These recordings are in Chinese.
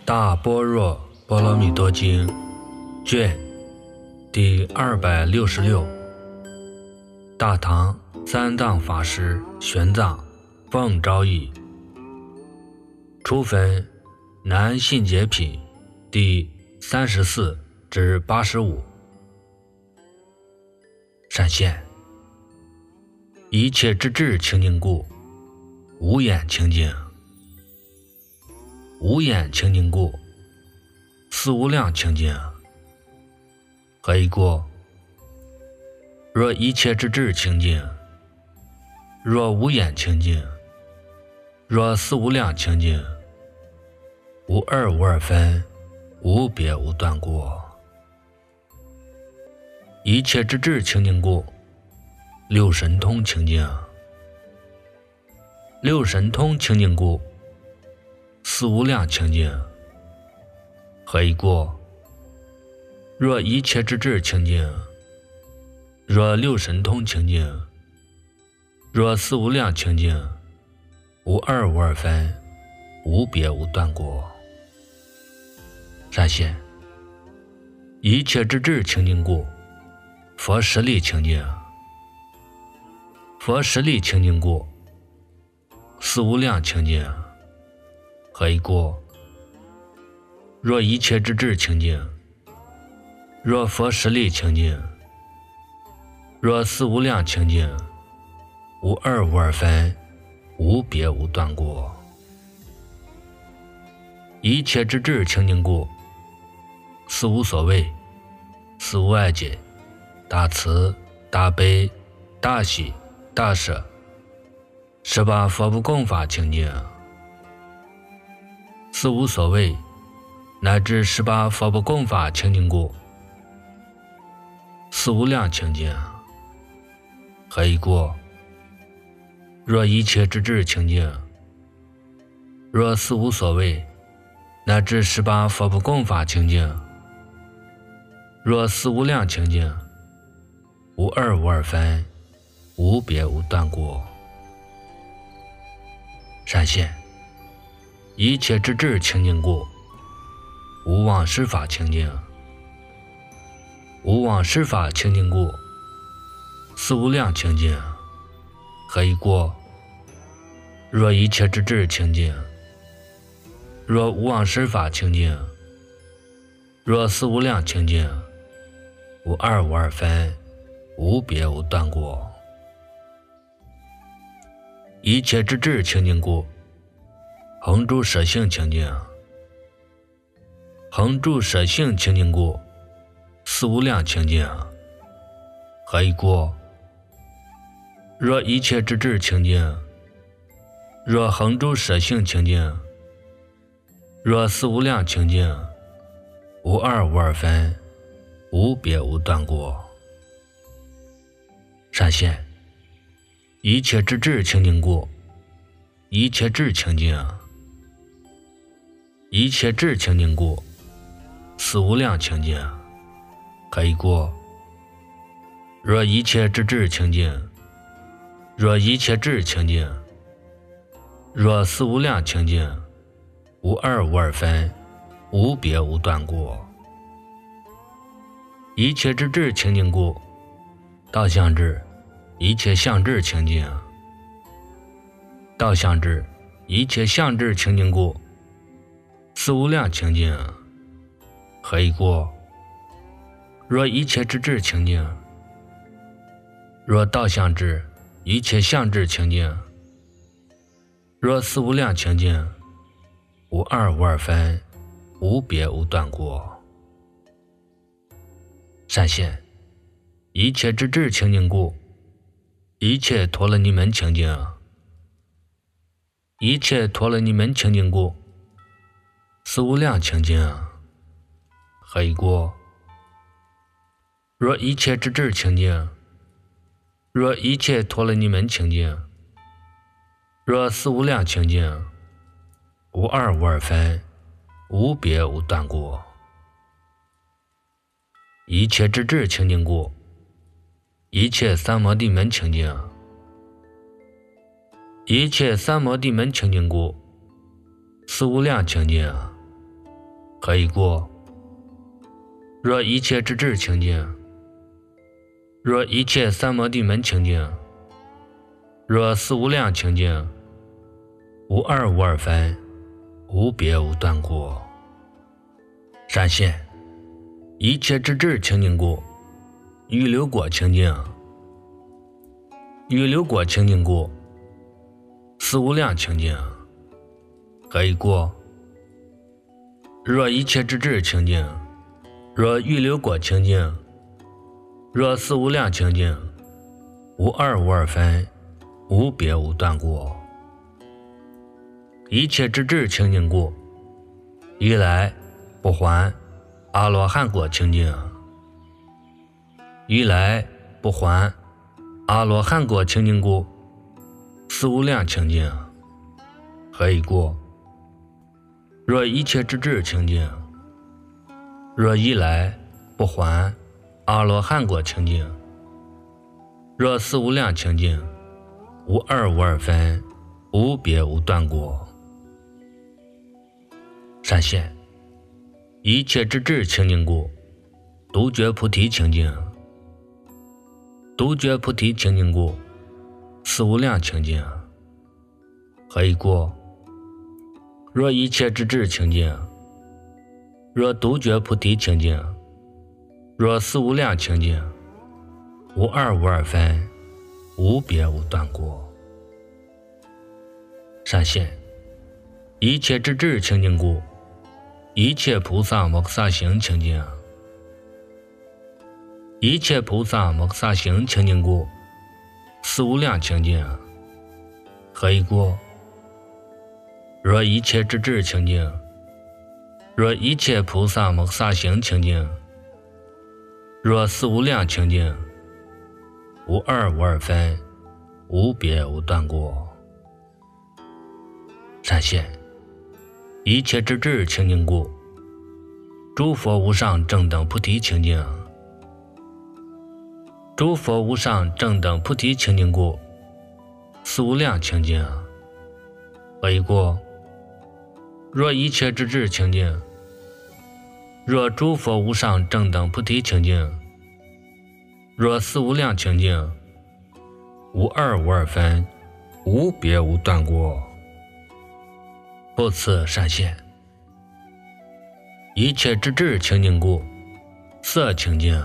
大般若波罗蜜多经卷第266，大唐三藏法师玄奘奉诏译，初分南信解品第34至85。闪现一切之智清净故，无眼清净；无眼清净故，思无量清净。何以故？若一切之智清净，若无眼清净，若思无量清净，无二无二分，无别无断故。一切之智清净故，六神通清净；六神通清净故，思无量清净。何以故？若一切之智清净，若六神通清净，若思无量清净，无二无二分，无别无断故。闪现一切之智清净故，佛实力清净；佛实力清净故，思无量清净。何以故？若一切之智清净，若佛实力清净，若思无量清净，无二无二分，无别无断故。一切之智清净故，思无所谓，思无碍解，大慈大悲大喜大舍，18佛不共法清净。思无所谓乃至18佛不共法清净故，思无量清净。何以故？若一切之智清净，若思无所谓乃至18佛不共法清净，若思无量清净，无二无二分，无别无断故。闪现一切之智清净故，无妄施法清净；无妄施法清净故，思无量清净。何以故？若一切之智清净，若无妄施法清净，若思无量清净，无二无二分，无别无断故。一切之智清净故，恒住舍性清净；恒住舍性清净故，思无量清净。何以故？若一切之智清净，若恒住舍性清净，若思无量清净，无二无二分，无别无断故。闪现一切之智清净故，一切智清净；一切智清净故，思无量清净。何以故？若一切之智清净，若一切智清净，若思无量清净，无二无二分，无别无断故。一切之智清净故，道相智一切相智清净；道相智一切相智清净故，思无量清净。何以故？若一切之智清净，若道相智一切相智清净，若思无量清净，无二无二分，无别无断故。闪现一切之智清净故，一切陀罗尼门清净；一切陀罗尼门清净故，思无量清净。何以故？若一切之智清净，若一切陀罗尼门清净，若思无量清净，无二无二分，无别无断故。一切之智清净故，一切三摩地门清净；一切三摩地门清净故，思无量清净。 可以过。若一切之智清净，若一切三摩地门清净，若四无量清净，无二无二分，无别无断故。闪现一切之智清净故，预流果清净，预流果清净故，四无量清净，可以过。若一切之智清净，若预流果清净，若四无量清净，无二无二分，无别无断故。一切之智清净故，一来不还阿罗汉果清净，一来不还阿罗汉果清净故，四无量清净，何以过？若一切之智清净，若一来不还阿罗汉果清净，若四无量清净，无二无二分，无别无断故。闪现一切之智清净故，独觉菩提清净，独觉菩提清净故，四无量清净，何以过？若一切之智清净，若独觉菩提清净，若四无量清净，无二无二分，无别无断故。闪现一切之智清净故，一切菩萨摩诃萨行清净，一切菩萨摩诃萨行清净故，四无量清净，何以过？若一切之智清净，若一切菩萨摩诃萨行清净，若四无量清净，无二无二分，无别无断故。闪现一切之智清净故，诸佛无上正等菩提清净，诸佛无上正等菩提清净故，四无量清净，何以过？若一切之智清净，若诸佛无上正等菩提清净，若四无量清净，无二无二分，无别无断故。不此闪现一切之智清净故，色清净，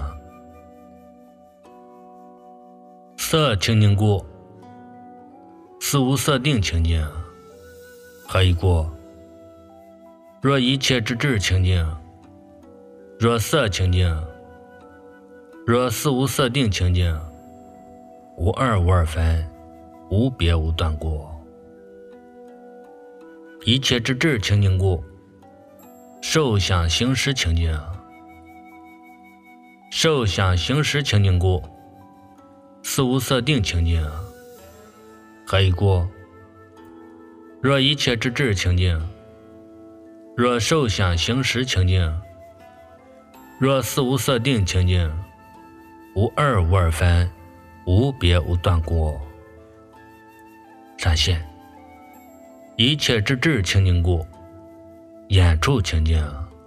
色清净故，四无色定清净，何以过？若一切之智清净，若色清净，若四无色定清净，无二无二分，无别无断故。一切之智清净故，受想行识清净，受想行识清净故，四无色定清净，何以过？若一切之智清净，若受想行识清净，若四无色定清净，无二无二分，无别无断故。闪现一切之智清净故，眼处清净，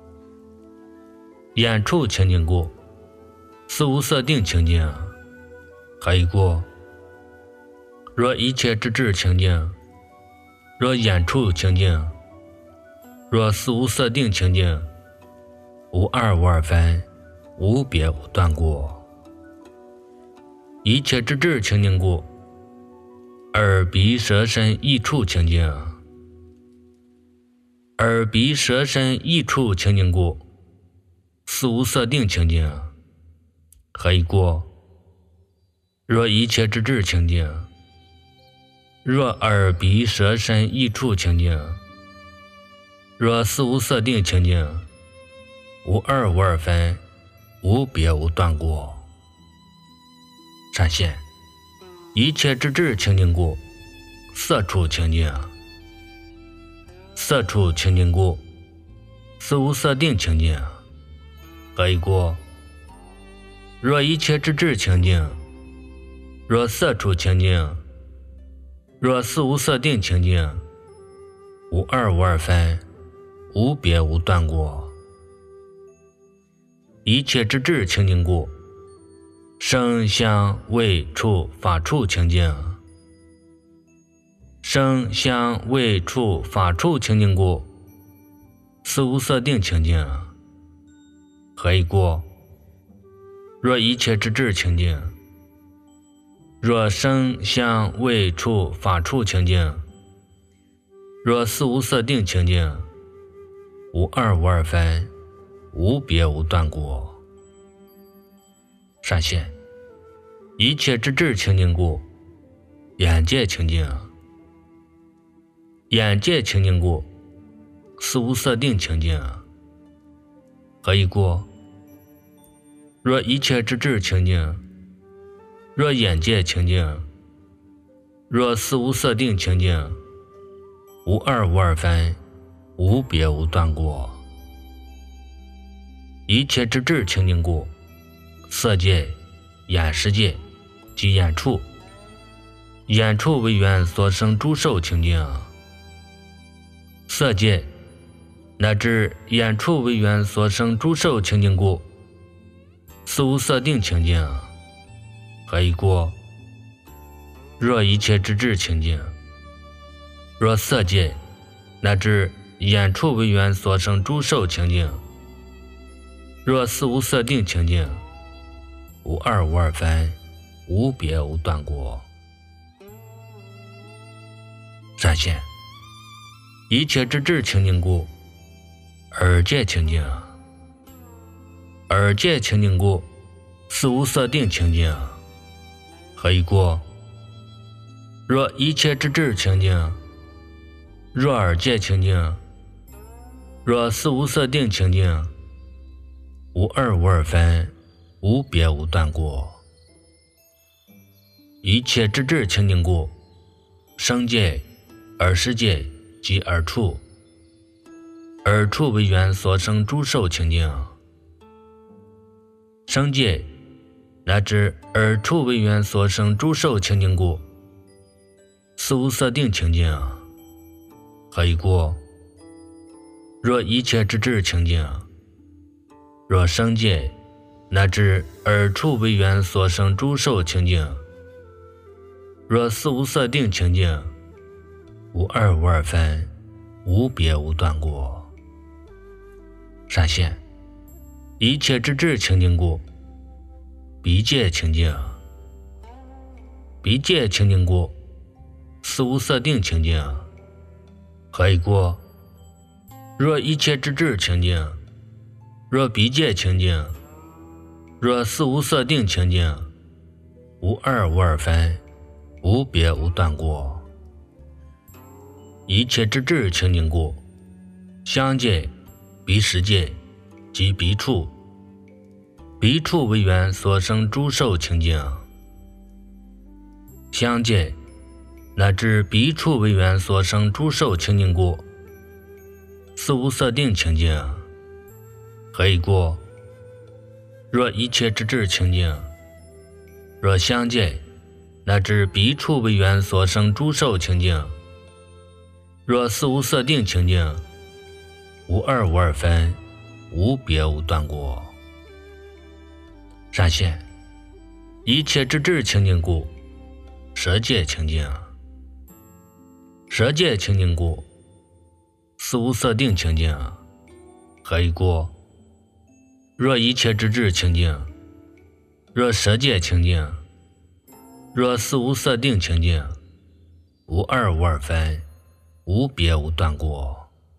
眼处清净故，四无色定清净，何以过？若一切之智清净，若眼处清净，若四无色定清净，无二无二分，无别无断故。一切之智清净故，耳鼻舌身意处清净，耳鼻舌身意处清净故，四无色定清净，何以过？若一切之智清净，若耳鼻舌身意处清净，若四无色定清净，无二无二分，无别无断故。闪现一切之智清净故，色处清净，色处清净故，四无色定清净，何以过？若一切之智清净，若色处清净，若四无色定清净，无二无二分，无别无断故。 一切之智清净故，声香味触法处清净。声香味触法处清净故，四无色定清净。何以故？若一切之智清净，若声香味触法处清净，若四无色定清净，无二无二分，无别无断故。善现一切之智清净故，眼界清净。眼界清净故，四无色定清净。何以故？若一切之智清净，若眼界清净，若四无色定清净，无二无二分，无别无断故。一切之智清净故，色界、眼识界及眼处，眼处为缘所生诸受清净。色界乃至眼处为缘所生诸受清净故，四无色定清净。何以故？若一切之智清净，若色界乃至眼处为缘所生诸受清净，若四无色定清净，无二无二分，无别无断故。善现一切之智清净故，耳界清净。耳界清净故，四无色定清净。何以故？若一切之智清净，若耳界清净，若四无色定清净，无二无二分，无别无断故。一切之智清净故，声界、耳识界及耳处，耳处为缘所生诸受清净。声界乃至耳处为缘所生诸受清净故，四无色定清净。何以故？若一切之智清净，若声界乃至耳处为缘所生诸受清净，若四无色定清净，无二无二分，无别无断故。善现一切之智清净故，鼻界清净。鼻界清净故，四无色定清净。何以故？若一切之智清净，若鼻界清净，若四无色定清净，无二无二分，无别无断故。一切之智清净故，香界、鼻识界及鼻处，鼻处为缘所生诸受清净。香界乃至鼻处为缘所生诸受清净故，四无色定清净。何以故？若一切之智清净，若香界乃至鼻处为缘所生诸受清净，若四无色定清净，无二无二分，无别无断故。善现一切之智清净故，舌界清净。舌界清净故，四无色定清净。何以故？若一切之智清净，若舌界清净，若四无色定清净，无二无二分，无别无断故。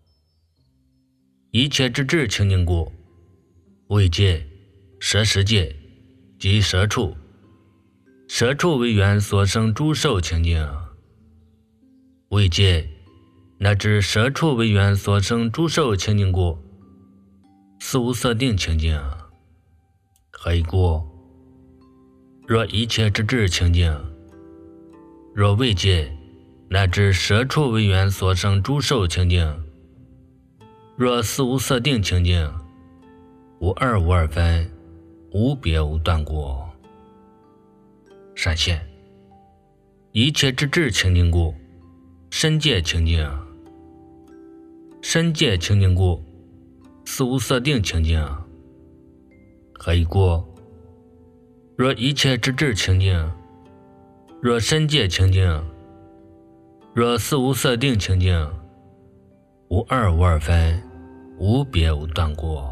一切之智清净故，味界、舌识界及舌处，舌处为缘所生诸受清净。味界乃至舌处为缘所生诸受清净故，四无色定清净。何以故？若一切之智清净，若味界乃至舌处为缘所生诸受清净，若四无色定清净，无二无二分，无别无断故。善现一切之智清净故，身界清净。身界清净故，四无色定清净。 何以故？若一切之智清净，若身界清净，若四无色定清净，无二无二分，无别无断过。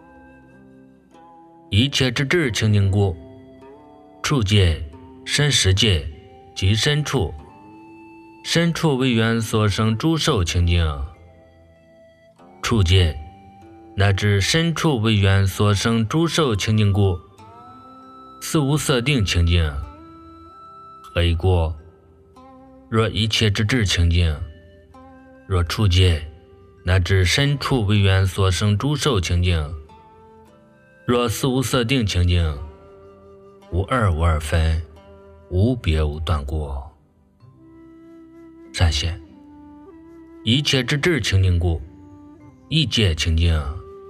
一切之智清净故，处界、身识界及身处，身处为缘所生诸受清净，处界乃至身处为缘所生诸受清净故，四无色定清净。何以故？若一切之智清净，若处界乃至身处为缘所生诸受清净，若四无色定清净，无二无二分，无别无断过。善现一切之智清净故，意界清净。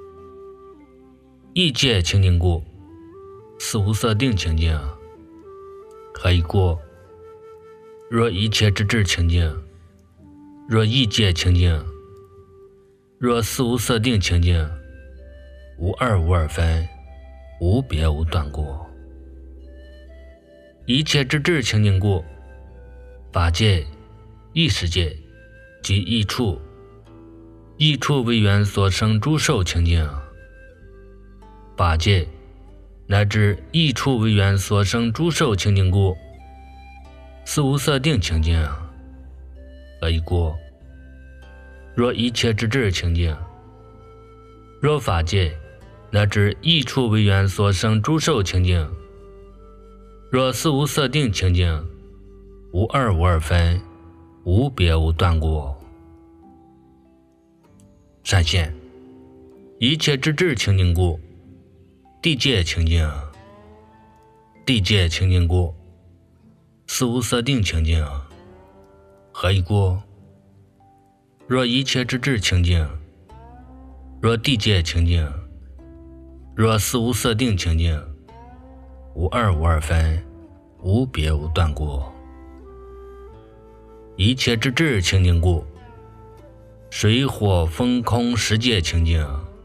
意界清净故，四无色定清净。何以故？若一切之智清净，若意界清净，若四无色定清净，无二无二分，无别无断过。一切之智清净故，法界、意识界及意处，意处为缘所生诸受清净。法界乃至意处为缘所生诸受清净故，四无色定清净。何以故？若一切之智清净，若法界乃至意处为缘所生诸受清净，若四无色定清净，无二无二分，无别无断过。善现一切之智清净故，地界清净。地界清净故，四无色定清净。何以故？若一切之智清净，若地界清净，若四无色定清净，无二无二分，无别无断过。一切之智清净故，水火风空十界清净。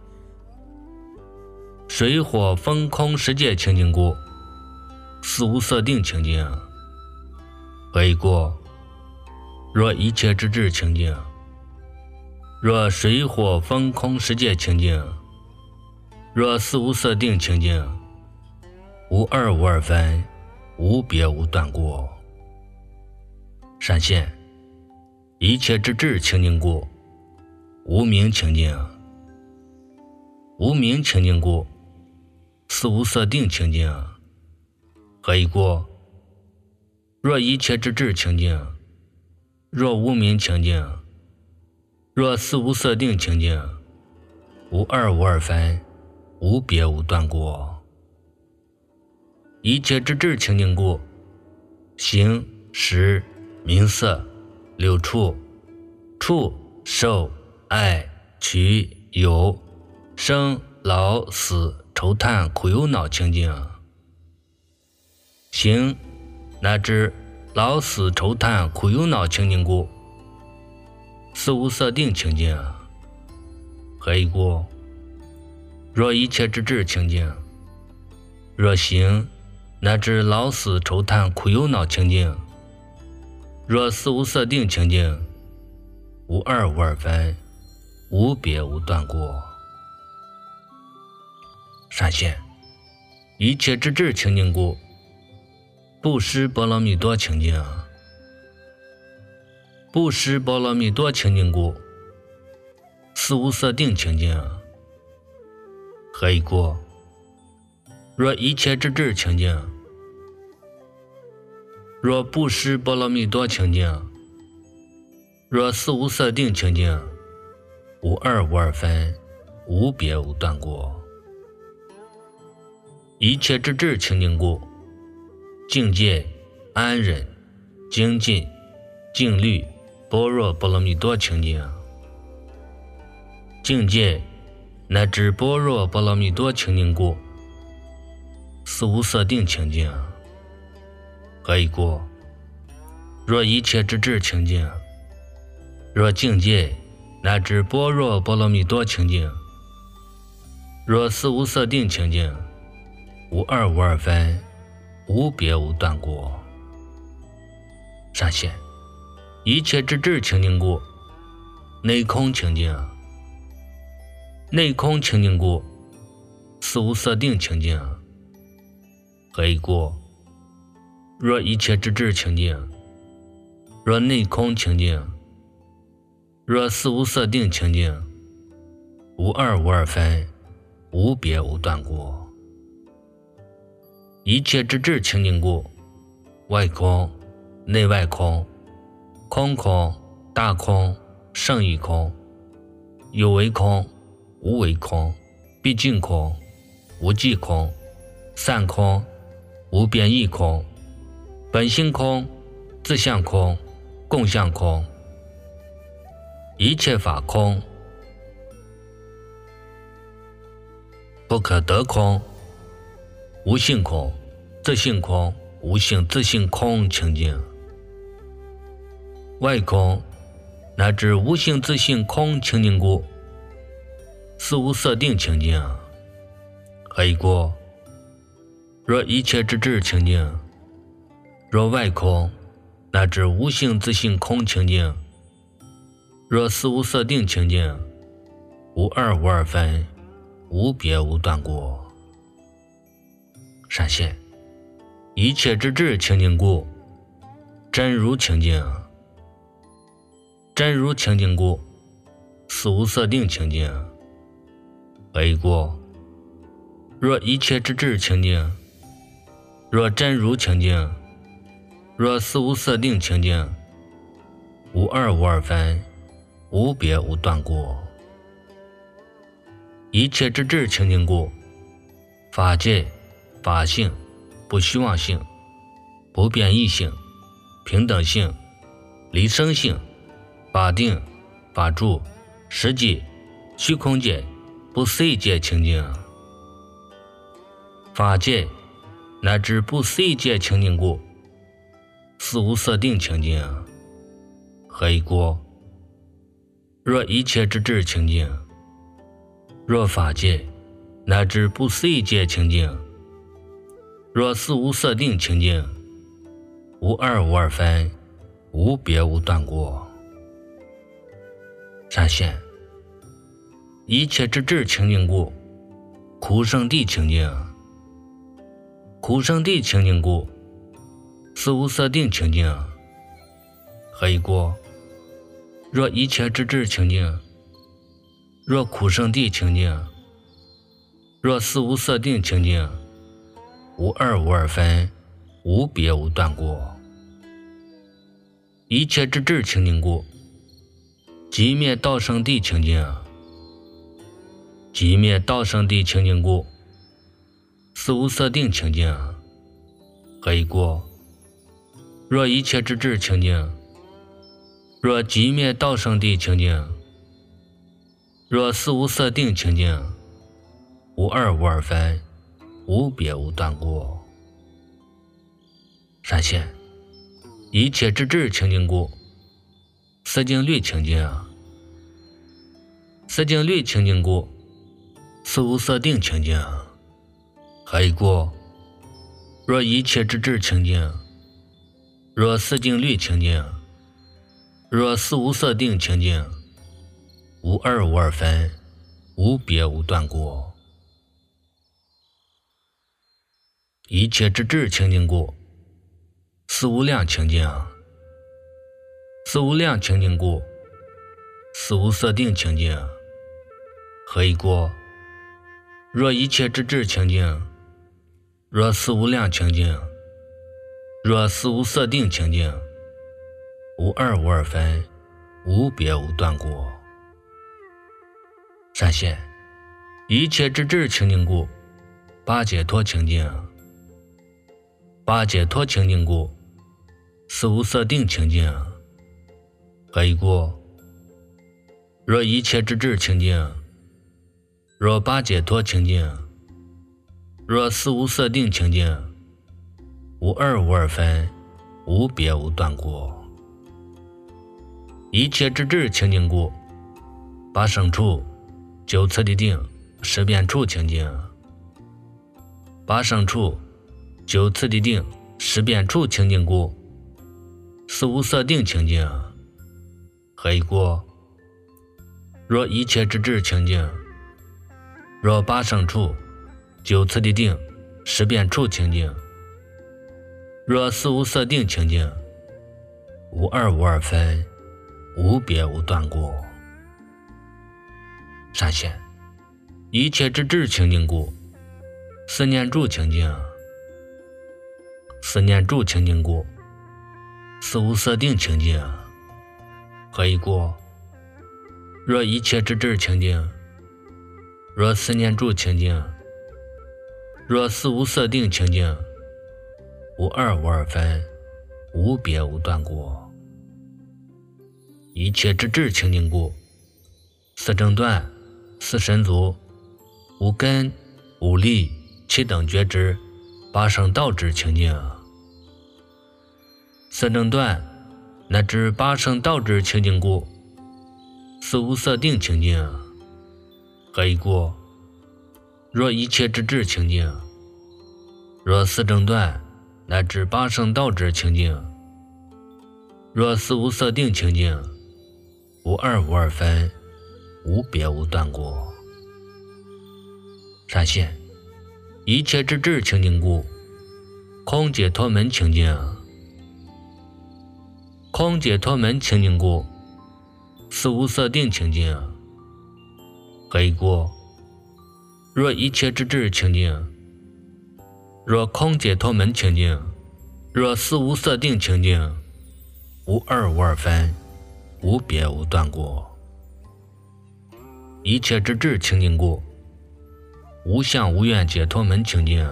水火风空十界清净故，四无色定清净。何以故？若一切之智清净，若水火风空十界清净，若四无色定清净，无二无二分，无别无断过。善现一切之智清净故，无明清净。无明清净故，四无色定清净。何以故？若一切之智清净，若无明清净，若四无色定清净，无二无二分，无别无断过。一切之智清净故，形、识、名色、六处、触、受、爱、取、有、生、老、死、愁叹、苦忧恼清净。形乃至老死愁叹苦忧恼清净故，四无色定清净。何以故？若一切之智清净，若形乃至老死愁叹苦忧恼清净，若四无色定清净，无二无二分，无别无断过。善现一切之智清净故，布施波罗蜜多清净。布施波罗蜜多清净故，四无色定清净。何以故？若一切之智清净，若布施波罗蜜多清净，若四无色定清净，无二无二分，无别无断过。一切之智清净故，境界、安忍、精进、静虑、般若波罗蜜多清净。境界乃至般若波罗蜜多清净故，四无色定清净。何以故？若一切之智清净，若境界乃至般若波罗蜜多清净，若四无色定清净， 无二无二分，无别无断过。上线一切之智清净故，内空清净，内空清净故，四无色定清净。何以故？若一切之智清净，若内空清净，若四无色定清净，无二无二分，无别无断过。一切之智清净故，外空、内外空，空空、大空、胜义空，有为空、无为空，毕竟空、无际空，散空、无边异空，本性空、自相空、共相空，一切法空，不可得空，无性空、自性空、无性自性空清净。外空乃至无性自性空清净故，四无色定清净。何以故？若一切之智清净，若外空乃至无性自性空清净，若四无色定清净，无二无二分，无别无断过。闪现一切之智清净故，真如清净，真如清净故，四无色定清净。何以故？若一切之智清净，若真如清净，若四无色定清净，无二无二分，无别无断过。一切之智清净故，法界、法性、不虚妄性、不变异性、平等性、离生性、法定、法住、实际、虚空界、不思议界清净。法界乃至不思议界清净故，四无色定清净。何以故？若一切之智清净，若法界乃至不思议界清净，若四无色定清净，无二无二分，无别无断过。闪现一切之智清净故，苦圣地清净，苦圣地清净故，四无色定清净。何以故？若一切之智清净，若苦圣地清净，若四无色定清净，无二无二分，无别无断过。一切之智清净故，寂灭道生地清净，寂灭道生地清净故，四无色定清净。何以故？若一切之智清净，若寂灭道生地清净，若四无色定清净，无二无二分，无别无断过。闪现一切之智清净故，四境律清净，四境律清净故，四无色定清净。何以故？若一切之智清净，若四境律清净，若四无色定清净，无二无二分，无别无断过。一切之智清净故，四无量清净，四无量清净故，四无色定清净。何以故？若一切之智清净，若四无量清净，若四无色定清净，无二无二分，无别无断过。闪现一切之智清净故，八解脱清净，八解脱清净故，四无色定清净。何以故？若一切之智清净，若八解脱清净，若四无色定清净，无二无二分，无别无断过。一切之智清净故，八生处、九次第定、十遍处清净。 八胜处、九次第定、十变处清净故，四无色定清净。何以故？若一切之智清净，若八胜处、九次第定、十变处清净，若四无色定清净，无二无二分，无别无断过。闪现一切之智清净故，四念住清净，四念住清净故，四无色定清净。何以故？若一切之智清净，若四念住清净，若四无色定清净，无二无二分，无别无断过。一切之智清净故，四正断、四神足、无根、无力、七等觉知、八圣道智清净。四正断乃至八圣道智清净故，四无色定清净。何以故？若一切之智清净，若四正断乃至八圣道智清净，若四无色定清净，无二无二分，无别无断过。闪现一切之智清净故，空解脱门清净。空解脱门清净故，四无色定清净。何以故？若一切之智清净，若空解脱门清净，若四无色定清净，无二无二分，无别无断过。一切之智清净故，无相无愿解脱门清净。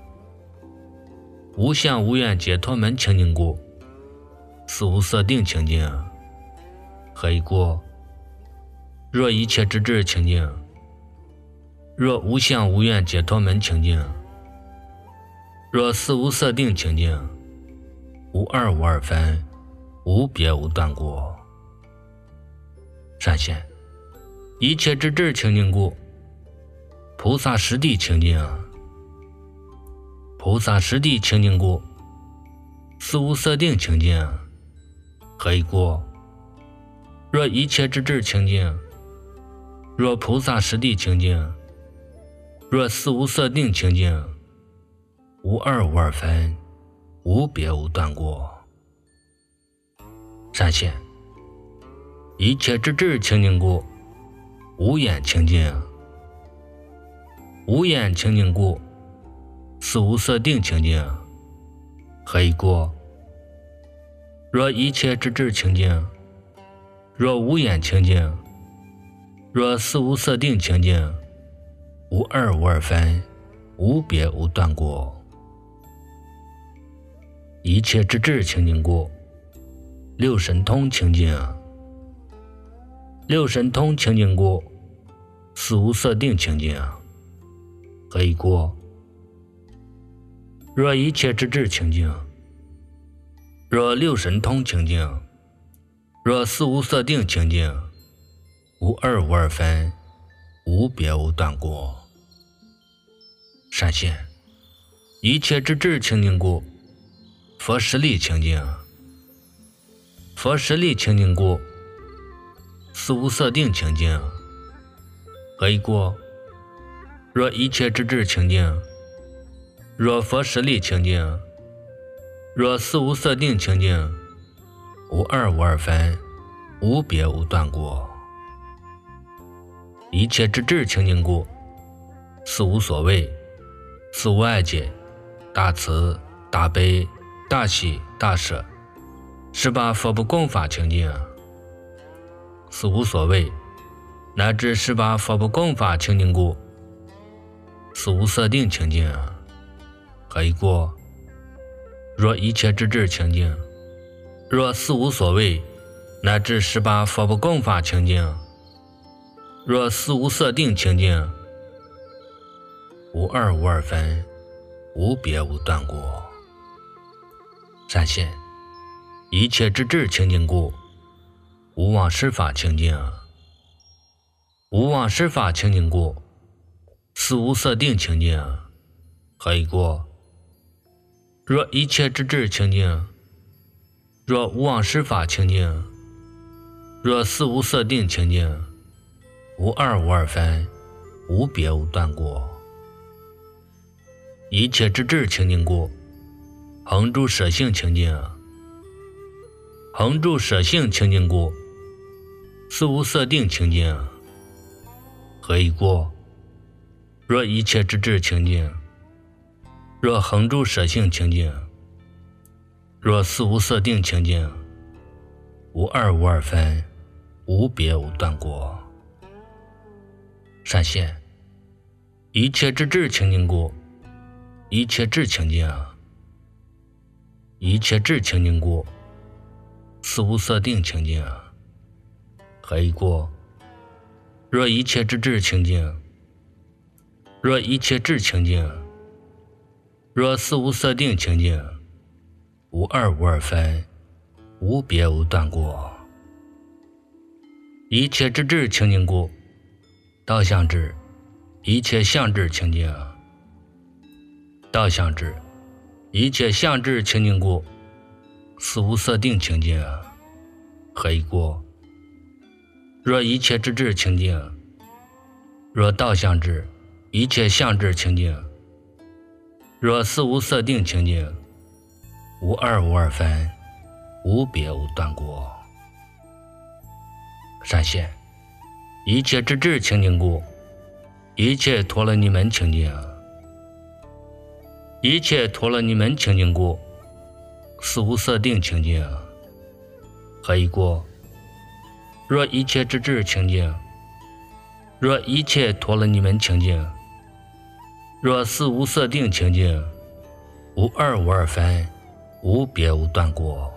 无相无愿解脱门清净故，四无色定清净。何以故？若一切之智清净，若无相无愿解脱门清净，若四无色定清净，无二无二分，无别无断过。闪现一切之智清净故，菩萨实地清净。菩萨实地清净故，四无色定清净。何以故？若一切之智清净，若菩萨实地清净，若四无色定清净，无二无二分，无别无断过。闪现一切之智清净故，无眼清净。无眼清净故，四无色定清净。何以故？若一切之智清净，若无眼清净，若四无色定清净，无二无二分，无别无断过。一切之智清净故，六神通清净。六神通清净故，四无色定清净。何以故？若一切之智清净，若六神通清净，若四无色定清净，无二无二分，无别无断过。闪现一切之智清净故，佛实力清净。佛实力清净故，四无色定清净。何以故？若一切之智清净，若佛实力清净，若四无色定清净，无二无二分，无别无断过。一切之智清净故，四无所谓，四无爱解，大慈、大悲、大喜、大舍，十八佛不共法清净。四无所谓乃至十八佛不共法清净故，四无色定清净。何以故？若一切之智清净，若四无所谓乃至十八佛不共法清净，若四无色定清净，无二无二分，无别无断过。闪现一切之智清净故，无妄施法清净。无妄施法清净故，四无色定清净。 可以过。若一切之智清净，若无妄实法清净，若四无色定清净，无二无二分，无别无断过。一切之智清净故，恒住舍性清净。恒住舍性清净故，四无色定清净。何以过？若一切之智清净，若恒住舍性清净，若四无色定清净，无二无二分，无别无断过。善现，一切之智清净故，一切智清净。一切智清净故，四无色定清净。何以过？若一切之智清净，若一切智清净，若四无色定清净，无二无二分，无别无断过。一切之智清净故，道相智，一切相智清净。道相智，一切相智清净故，四无色定清净。何以过？若一切之智清净，若道相智，一切相智清净，若四无色定清净，无二无二分，无别无断过。善现，一切之智清净故，一切陀罗尼门清净。一切陀罗尼门清净故，四无色定清净。何以过？若一切之智清净，若一切陀罗尼门清净，若四无色定清净，无二无二分，无别无断过。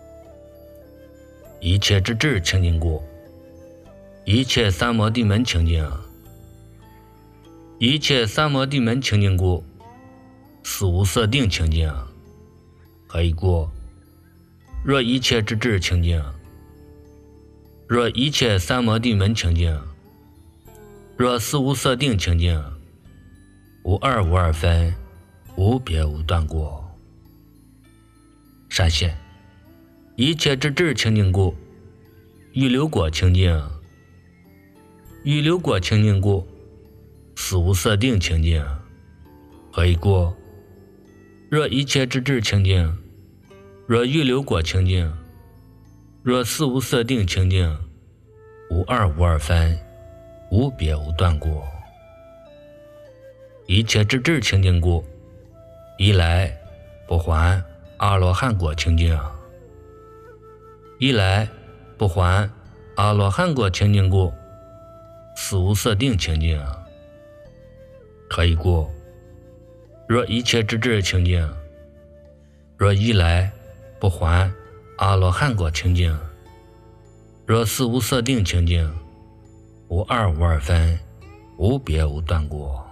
一切之智清净故，一切三摩地门清净。一切三摩地门清净故，四无色定清净。何以过？若一切之智清净，若一切三摩地门清净，若四无色定清净，无二无二分，无别无断过。善现，一切之智清净故，预流果清净。预流果清净故，四无色定清净。何以过？若一切之智清净，若预流果清净，若四无色定清净，无二无二分，无别无断过。一切之智清净故，一来不还阿罗汉果清净。一来不还阿罗汉果清净故，四无色定清净。何以过？若一切之智清净，若一来不还阿罗汉果清净，若四无色定清净，无二无二分，无别无断过。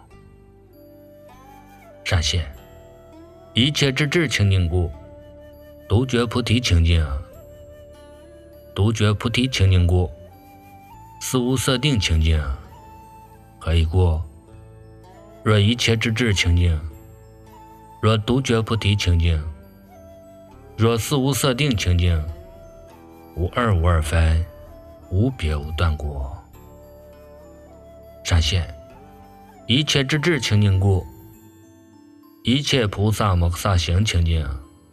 善现，一切之智清净故，独觉菩提清净。独觉菩提清净故，四无色定清净。何以过？若一切之智清净，若独觉菩提清净，若四无色定清净，无二无二分，无别无断过。善现，一切之智清净故，一切菩萨摩诃萨行清净。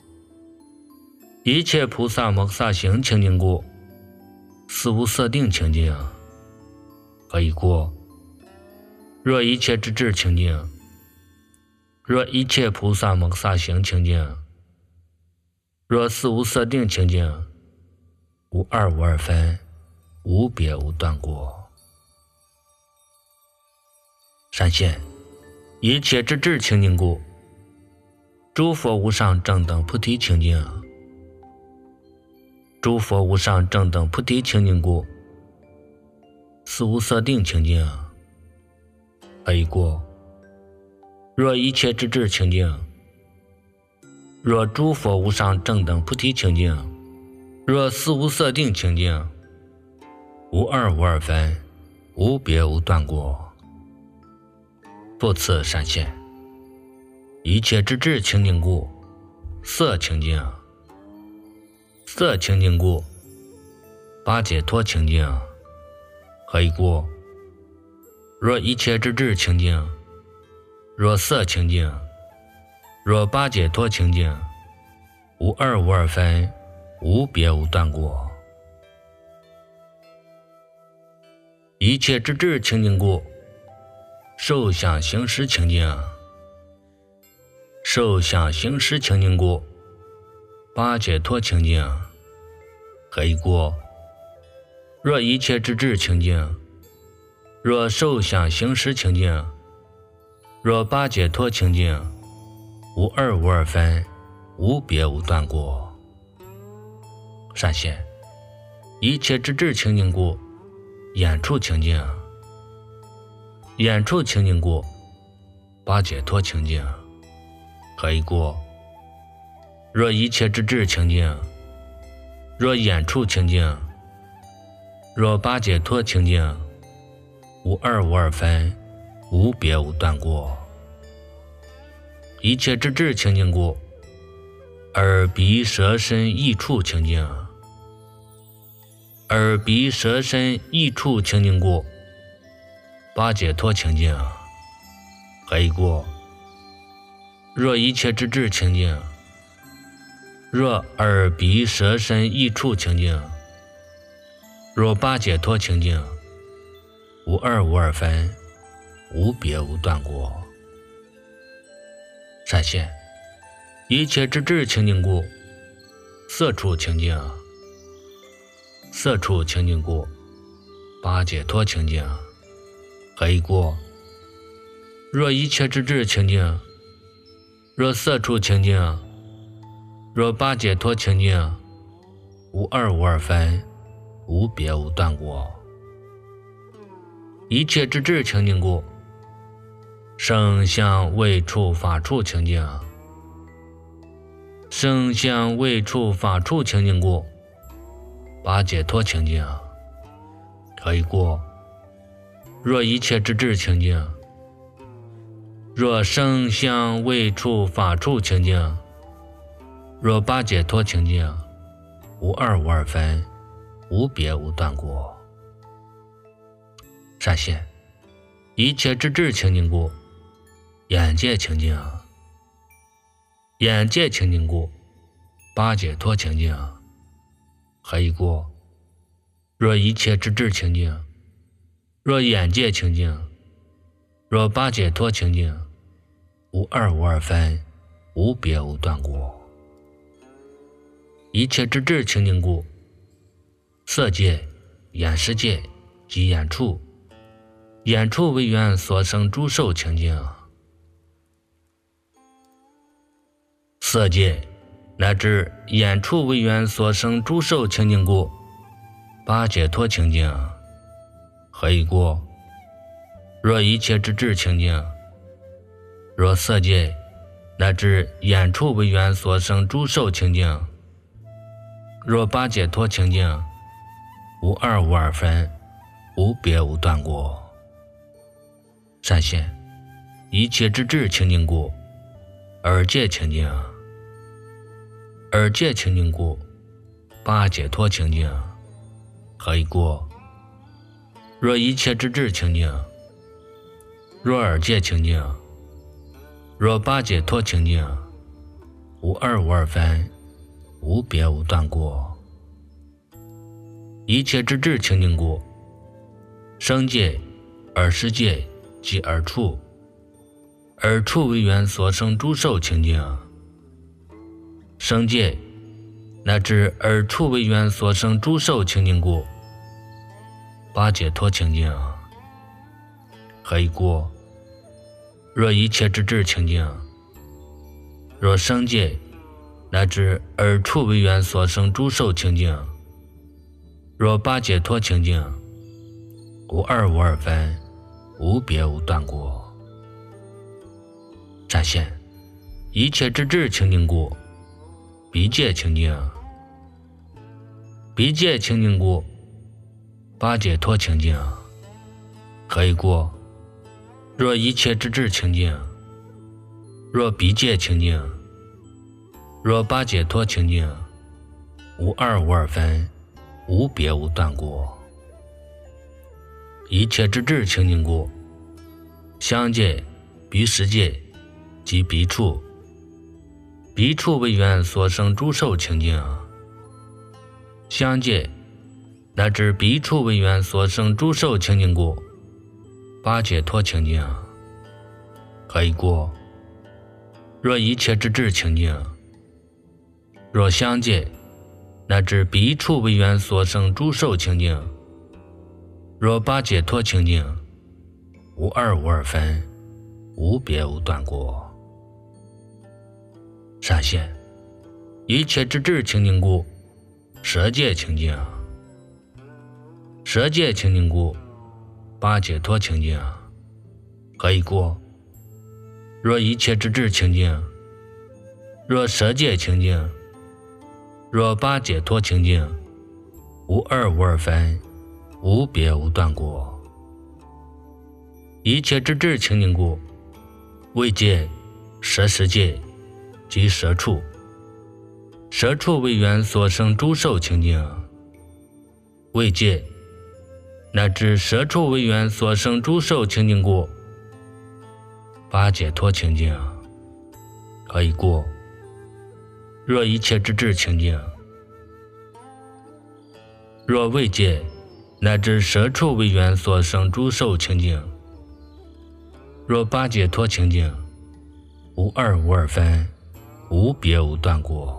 一切菩萨摩诃萨行清净故，四无色定清净。何以过？若一切之智清净，若一切菩萨摩诃萨行清净，若四无色定清净，无二无二分，无别无断过。善现，一切之智清净故，诸佛无上正等菩提清净。诸佛无上正等菩提清净故，四无色定清净。何以过？若一切之智清净，若诸佛无上正等菩提清净，若四无色定清净，无二无二分，无别无断过。复次善现， 一切之智清净故，色清净。色清净故，八解脱清净。何以故？若一切之智清净，若色清净，若八解脱清净，无二无二分，无别无断过。一切之智清净故，受想行识清净。受想行识清净故，八解脱清净。何以故？若一切之智清净，若受想行识清净，若八解脱清净，无二无二分，无别无断过。善现一切之智清净故，眼处清净。眼处清净故，八解脱清净。何以故？若一切之智清净，若眼处清净，若八解脱清净，无二无二分，无别无断过。一切之智清净故，耳鼻舌身意处清净。耳鼻舌身意处清净故，八解脱清净。何以故？若一切之智清净，若耳鼻舌身意处清净，若八解脱清净，无二无二分，无别无断过。善现一切之智清净故，色处清净。色处清净故，八解脱清净。何以故？若一切之智清净，若色处清净，若八解脱清净，无二无二分，无别无断过。一切之智清净故，声香味触法处清净。声香味触法处清净故，八解脱清净。何以故？若一切之智清净，若声香味触法处清净，若八解脱清净，无二无二分，无别无断过。善现一切之智清净故，眼界清净。眼界清净故，八解脱清净。何以故？若一切之智清净，若眼界清净，若八解脱清净，无二无二分，无别无断过。一切之智清净故，色界、眼识界及眼处，眼处为缘所生诸受清净。色界乃至眼处为缘所生诸受清净故，八解脱清净。何以故？若一切之智清净，若色界乃至眼处为缘所生诸受清净，若八解脱清净，无二无二分，无别无断过。善现一切之智清净故，耳界清净。耳界清净故，八解脱清净。何以故？若一切之智清净，若耳界清净，若八解脱清净，无二无二分，无别无断过。一切之智清净故，声界、耳识界及耳处，耳处为缘所生诸受清净。声界乃至耳处为缘所生诸受清净故，八解脱清净。何以故？若一切之智清净，若声界乃至耳处为缘所生诸受清净，若八解脱清净，无二无二分，无别无断过。善现一切之智清净故，鼻界清净。鼻界清净故，八解脱清净。何以故？若一切之智清净， 若毕解清净，若八解脱清净，无二无二分，无别无断故。一切之智清净故，相界、彼世界及彼处，彼处为缘所生诸受清净，相界乃至彼处为缘所生诸受清净故，八解脱清净。何以故？若一切之智清净，若相界乃至彼处为缘所生诸受清净，若八解脱清净，无二无二分，无别无断故。善现一切之智清净故，舍界清净。舍界清净故，八解脱清净。何以故？若一切之智清净，若舍界清净，若八解脱清净，无二无二分，无别无断故。一切之智清净故，为界、舍世界及舍处，舍处为缘所生诸受清净，为界乃至舍处为缘所生诸受清净故，八解脱清净。何以故？若一切之智清净，若为界乃至舍处为缘所生诸受清净，若八解脱清净，无二无二分，无别无断故。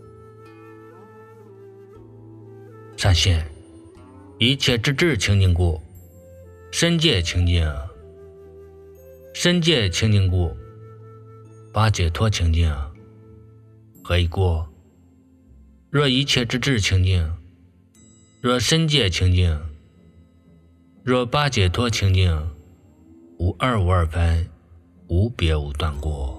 善现一切之智清净故，身界清净。身界清净故，八解脱清净。何以故？若一切之智清净，若身界清净，若八解脱清净，无二无二分，无别无断故。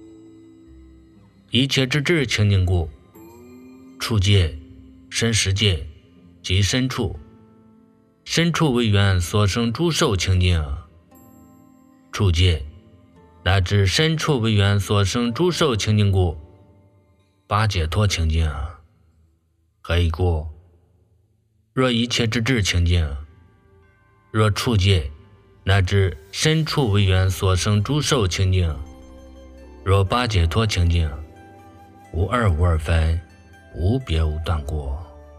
一切之智清净故，处界、身实界及身处，身处为缘所生诸受清净，处界乃至身处为缘所生诸受清净故，八解脱清净。何以故？若一切之智清净，若处界乃至身处为缘所生诸受清净，若八解脱清净，无二无二分，无别无断故。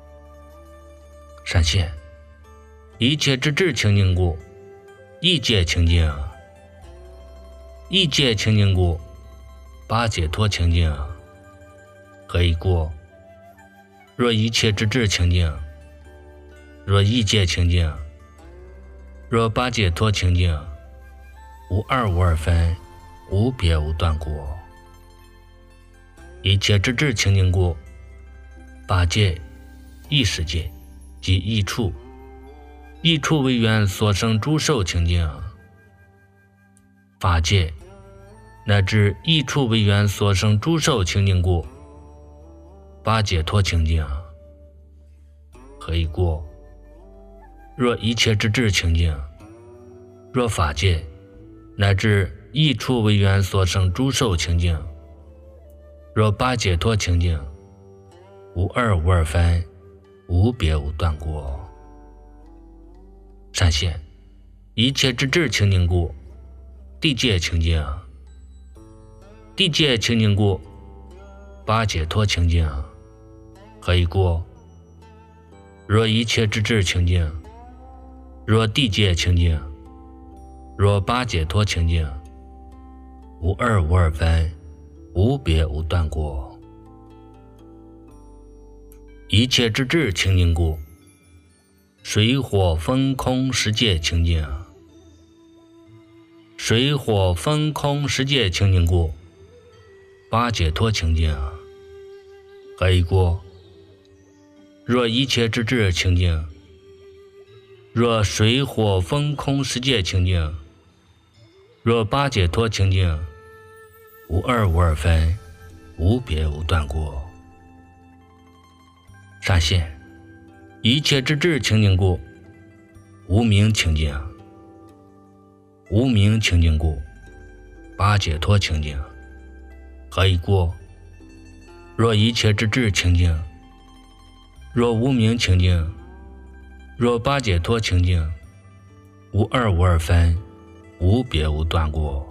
善现一切之智清净故，意界清净。意界清净故，八解脱清净。何以故？若一切之智清净，若意界清净，若八解脱清净，无二无二分，无别无断故。一切之智清净故，八界、意识界及意处，意处为缘所生诸受清净，法界乃至意处为缘所生诸受清净故，八解脱清净。何以故？若一切之智清净，若法界乃至意处为缘所生诸受清净，若八解脱清净，无二无二分，无别无断故。善现一切之智清净故，地界清净。地界清净故，八解脱清净。何以故？若一切之智清净，若地界清净，若八解脱清净，无二无二分，无别无断故。一切之智清净故，水火风空十界清净。水火风空十界清净故，八解脱清净。何以故？若一切之智清净，若水火风空十界清净，若八解脱清净，无二无二分，无别无断故。善现一切之智清净故，无明清净。无明清净故，八解脱清净。 何以过？若一切之智清净，若无明清净，若八解脱清净，无二无二分，无别无断过。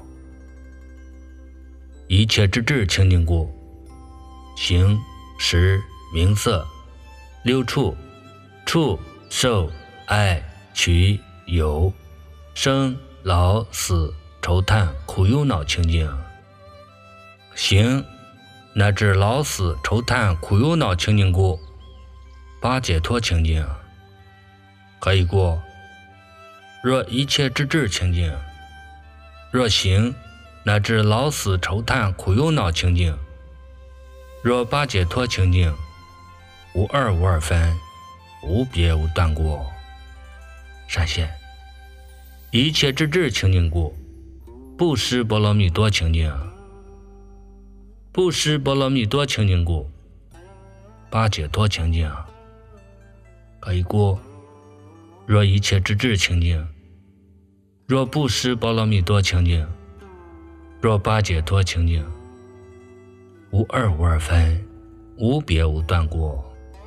一切之智清净故，形、识、名色、六处、触、受、爱、取、有、生、老、死、愁叹、苦忧恼清净。形乃至老死愁叹苦忧恼清净故，八解脱清净。何以过？若一切之智清净，若形乃至老死愁叹苦忧恼清净，若八解脱清净，无二无二分，无别无断过。闪现一切之智清净故，不施波罗蜜多清净。不施波罗蜜多清净故，八解脱清净。何以过？若一切之智清净，若不施波罗蜜多清净，若八解脱清净，无二无二分，无别无断过。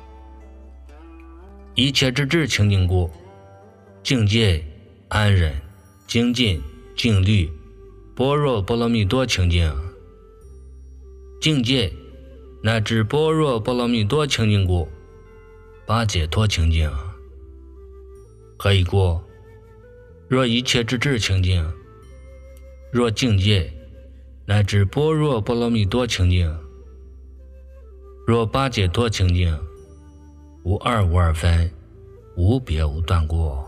一切之智清净故，境界、安忍、精进、静虑、般若波罗蜜多清净。境界乃至般若波罗蜜多清净故，八解脱清净。何以过？若一切之智清净，若境界乃至般若波罗蜜多清净，若八解脱清净，无二无二分，无别无断过。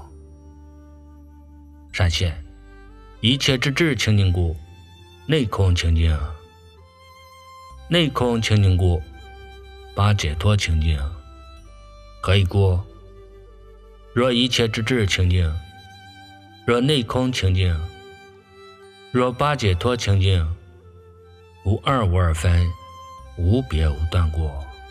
闪现一切之智清净故，内空清净。内空清净故，八解脱清净。何以过？若一切之智清净，若内空清净，若八解脱清净，无二无二分，无别无断过。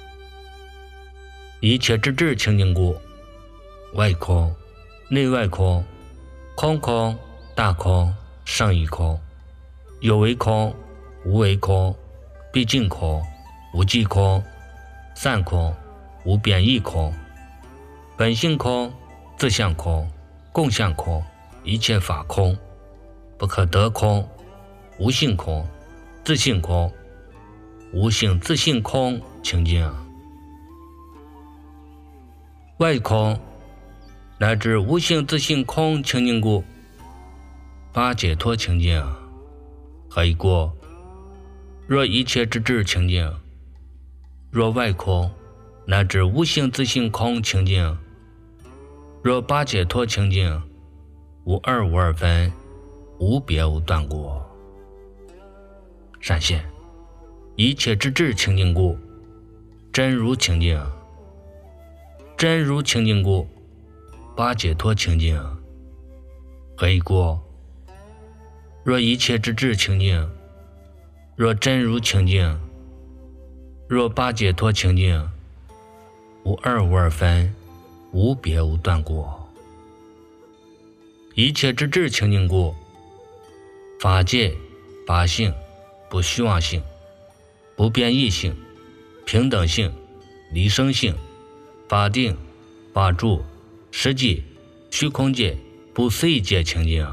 一切之智清净故，外空、内外空、空空、大空、上一空、有为空、无为空、毕竟空、无际空、散空、无变异空、本性空、自相空、共相空、一切法空、不可得空、无性空、自性空、无性自性空清净。外空乃至无性自性空清净故，八解脱清净。何以过？若一切之智清净，若外空乃至无性自性空清净，若八解脱清净，无二无二分，无别无断过。闪现一切之智清净故，真如清净。真如清净故，八解脱清净。何以过？若一切之智清净，若真如清净，若八解脱清净，无二无二分，无别无断过。一切之智清净故，法界、法性、不虚妄性、不变异性、平等性、离生性、法定、法住、实际、虚空界、不思议界清净。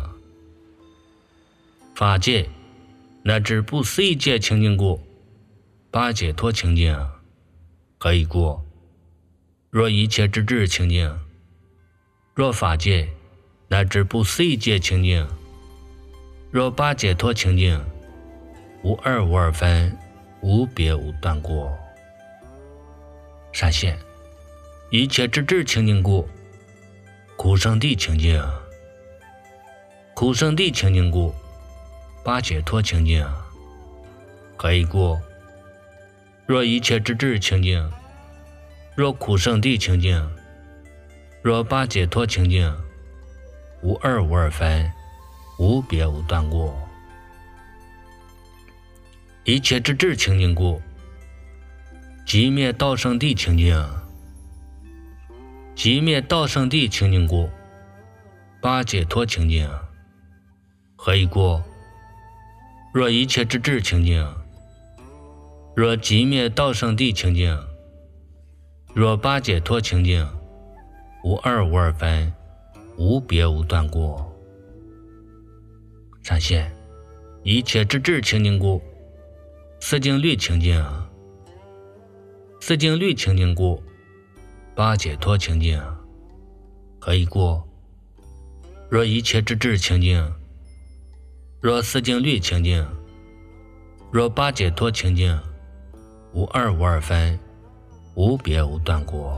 法界乃至不思议界清净故，八解脱清净。何以过？若一切之智清净，若法界乃至不思议界清净，若八解脱清净，无二无二分，无别无断过。闪现一切之智清净故，苦生地清净。苦生地清净故，八解脱清净。何以过？若一切之智清净，若苦生地清净，若八解脱清净，无二无二分，无别无断过。一切之智清净故，寂灭道生地清净。寂灭道生地清净故，八解脱清净。何以过？若一切之智清净， 若寂灭道圣地清净，若八解脱清净，无二无二分，无别无断故。闪现一切之智清净故，四境律清净，四境律清净故，八解脱清净。何以故？若一切之智清净，若四境律清净，若八解脱清净，无二无二分，无别无断故。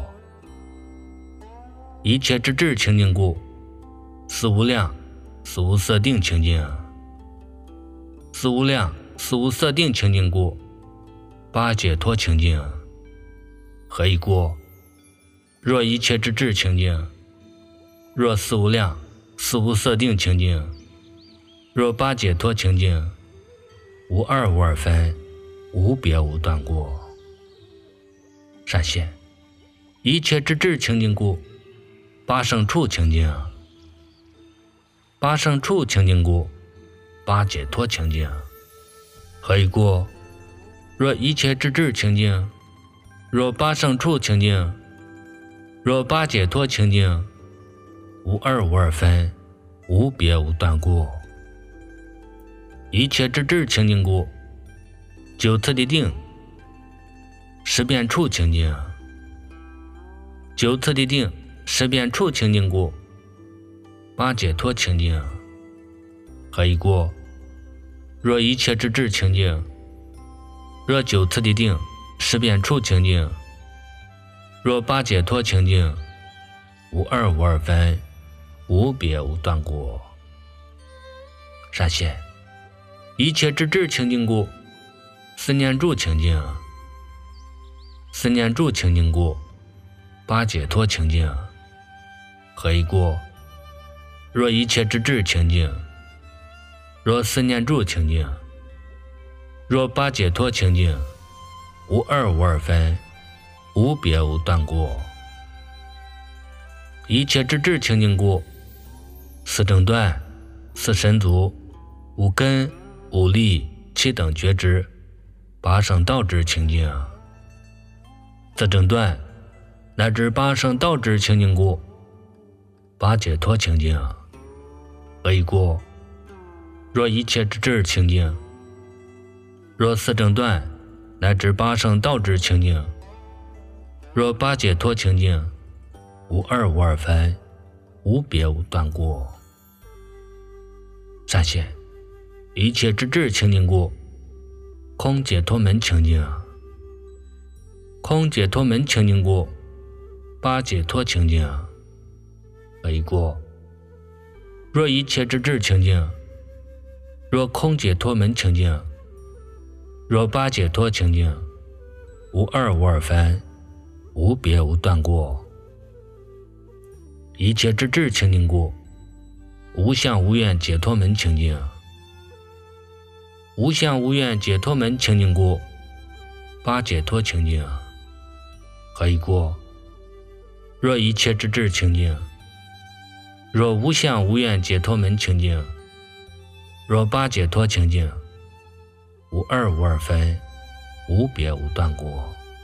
一切之智清净故，四无量四无色定清净，四无量四无色定清净故，八解脱清净。何以故？若一切之智清净，若四无量四无色定清净，若八解脱清净，无二无二分，无别无断故。闪现一切之智清净故，八圣处清净，八圣处清净故，八解脱清净。何以故？若一切之智清净，若八圣处清净，若八解脱清净，无二无二分，无别无断故。一切之智清净故，九次第定识变处清净，九次第定识变处清净故，八解脱清净。何以故？若一切之智清净，若九次第定识变处清净，若八解脱清净，无二无二分，无别无断故。闪现一切之智清净故，四念住清净，四念住清净故，八解脱清净。何以故？若一切之智清净，若四念住清净，若八解脱清净，无二无二分，无别无断故。一切之智清净故，四正断四神足五根五力七等觉知八圣道之清净。四正断乃至八圣道之清净故，八解脱清净。何以故？若一切之智清净，若四正断乃至八圣道之清净，若八解脱清净，无二无二分，无别无断故。闪现一切之智清净故，空解脱门清净，空解脱门清净故，八解脱清净。何以故？若一切之智清净，若空解脱门清净，若八解脱清净，无二无二分，无别无断故。一切之智清净故，无相无愿解脱门清净，无相无愿解脱门清净故，八解脱清净。何以故？若一切之智清净，若无相无愿解脱门清净，若八解脱清净，无二无二分，无别无断故。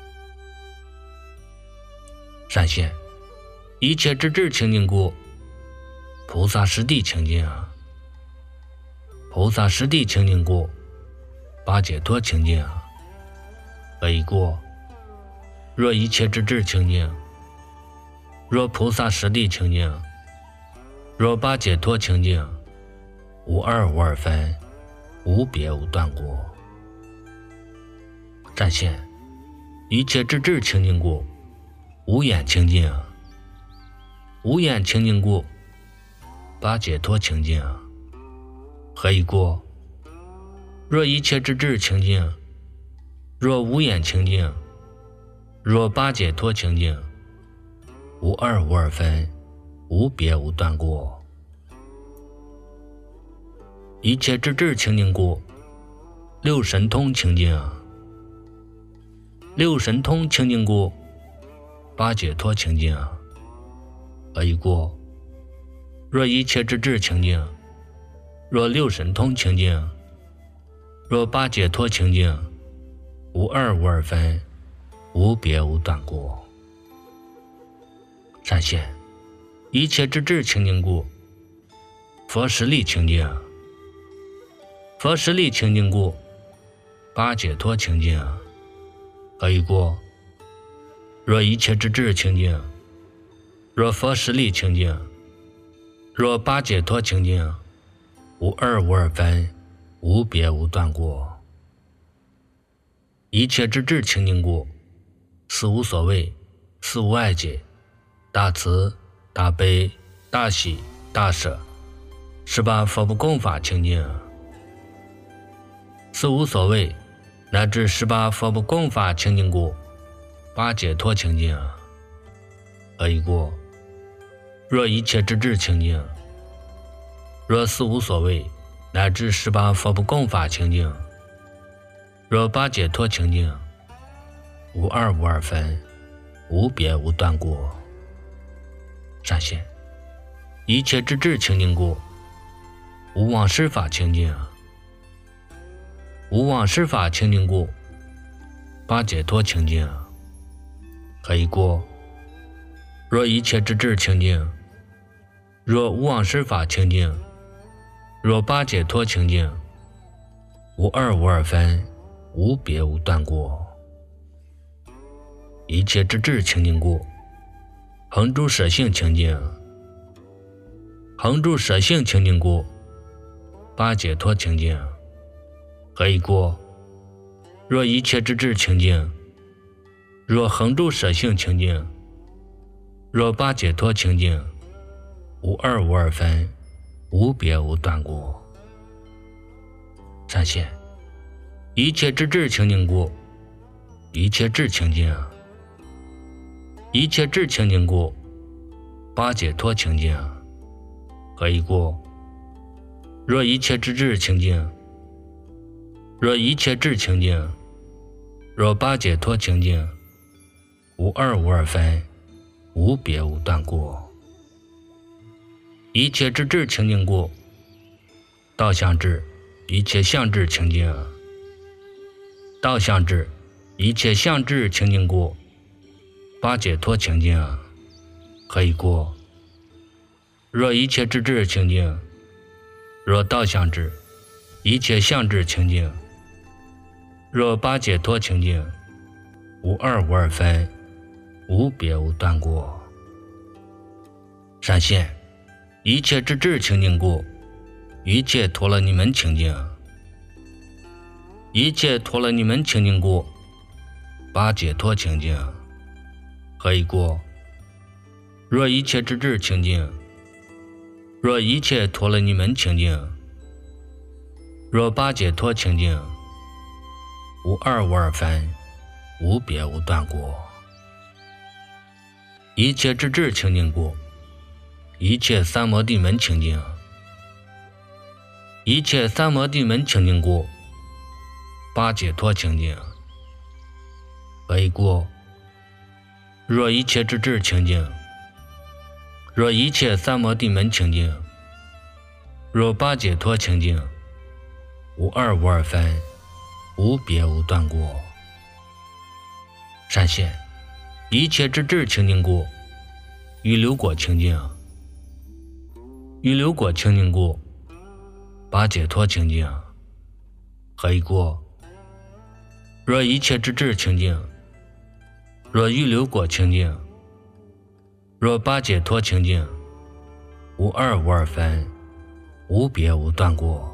闪现一切之智清净故，菩萨实地清净，菩萨实地清净故，八解脱清净。何以故？若一切之智清净，若菩萨实地清净，若八解脱清净，无二无二分，无别无断故。闪现一切之智清净故，无眼清净，无眼清净故，八解脱清净。何以故？若一切之智清净，若无眼清净，若八解脱清净，无二无二分，无别无断故。一切之智清净故，六神通清净，六神通清净故，八解脱清净。何以故？若一切之智清净，若六神通清净，若八解脱清净，无无二无二分，无别无断过。闪现一切之智清净故，佛实力清净，佛实力清净故，八解脱清净。何以故？若一切之智清净，若佛实力清净，若八解脱清净，无二无二分，无别无断过。一切之智清净故，四无所谓，四无碍解，大慈大悲大喜大舍，十八佛不共法清净。四无所谓乃至十八佛不共法清净故，八解脱清净。何以故？若一切之智清净，若四无所谓乃至十八佛不共法清净，若八解脱清净，无二无二分，无别无断过。闪现一切之智清净故，无妄施法清净，无妄施法清净故，八解脱清净。何以故？若一切之智清净，若无妄施法清净，若八解脱清净，无二无二分，无别无断过。一切之智清净故，恒诸舍性清净，恒诸舍性清净故，八解脱清净。何以故？若一切之智清净，若恒诸舍性清净，若八解脱清净，无二无二分，无别无断过。闪现一切之智清净故，一切智清净，一切智清净故，八解脱清净。何以故？若一切之智清净，若一切智清净，若八解脱清净，无二无二分，无别无断过。一切之智清净故，道相智一切相智清净，道相智一切相智清净故，八解脱清净。何以故？若一切之智清净，若道相智一切相智清净，若八解脱清净，无二无二分，无别无断过。闪现一切之智清净故，一切陀罗尼门清净，一切陀罗尼门清净故，八解脱清净。何以故？若一切之智清净，若一切陀罗尼门清净，若八解脱清净，无二无二分，无别无断过。一切之智清净故，一切三摩地门清净，一切三摩地门清净故，八解脱清净。何以故？若一切之智清净，若一切三摩地门清净，若八解脱清净，无二无二分，无别无断过。闪现一切之智清净故，预流果清净，预流果清净故，八解脱清净。何以故？若一切之智清净，若预流果清净，若八解脱清净，无二无二分，无别无断过。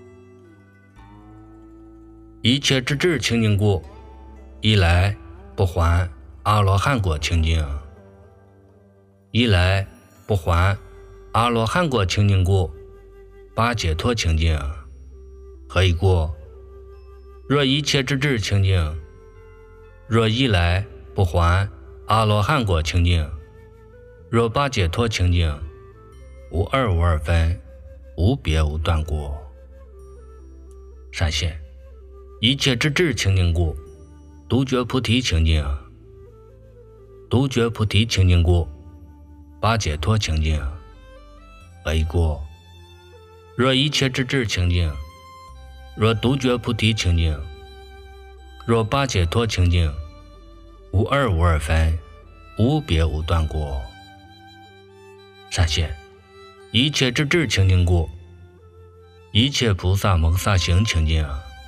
一切之智清净故，一来不还阿罗汉果清净，一来不还阿罗汉果清净故，八解脱清净。何以故？若一切之智清净，若一来不还阿罗汉果清净，若八解脱清净，无二无二分，无别无断过。闪现一切之智清净故，独觉菩提清净，独觉菩提清净故，八解脱清净。何以故？若一切之智清净，若独觉菩提清净， 若八解脱清净，无二无二分，无别无断过。善现一切之智清净故，一切菩萨摩诃萨行清净，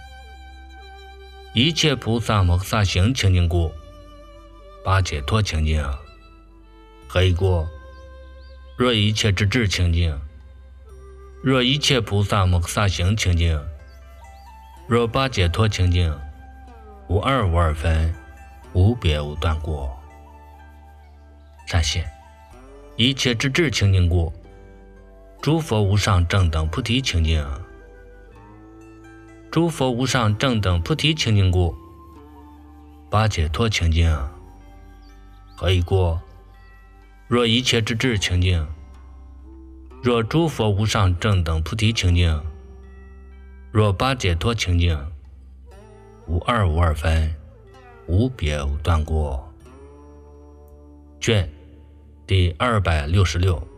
一切菩萨摩诃萨行清净故，八解脱清净。何以故？若一切之智清净，若一切菩萨摩诃萨行清净，若八解脱清净，无二无二分，无别无断过。善现一切之智清净故，诸佛无上正等菩提清净，诸佛无上正等菩提清净故，八解脱清净。何以故？若一切之智清净，若诸佛无上正等菩提清净，若八解脱清净，无二无二分，无别无断过。卷第266。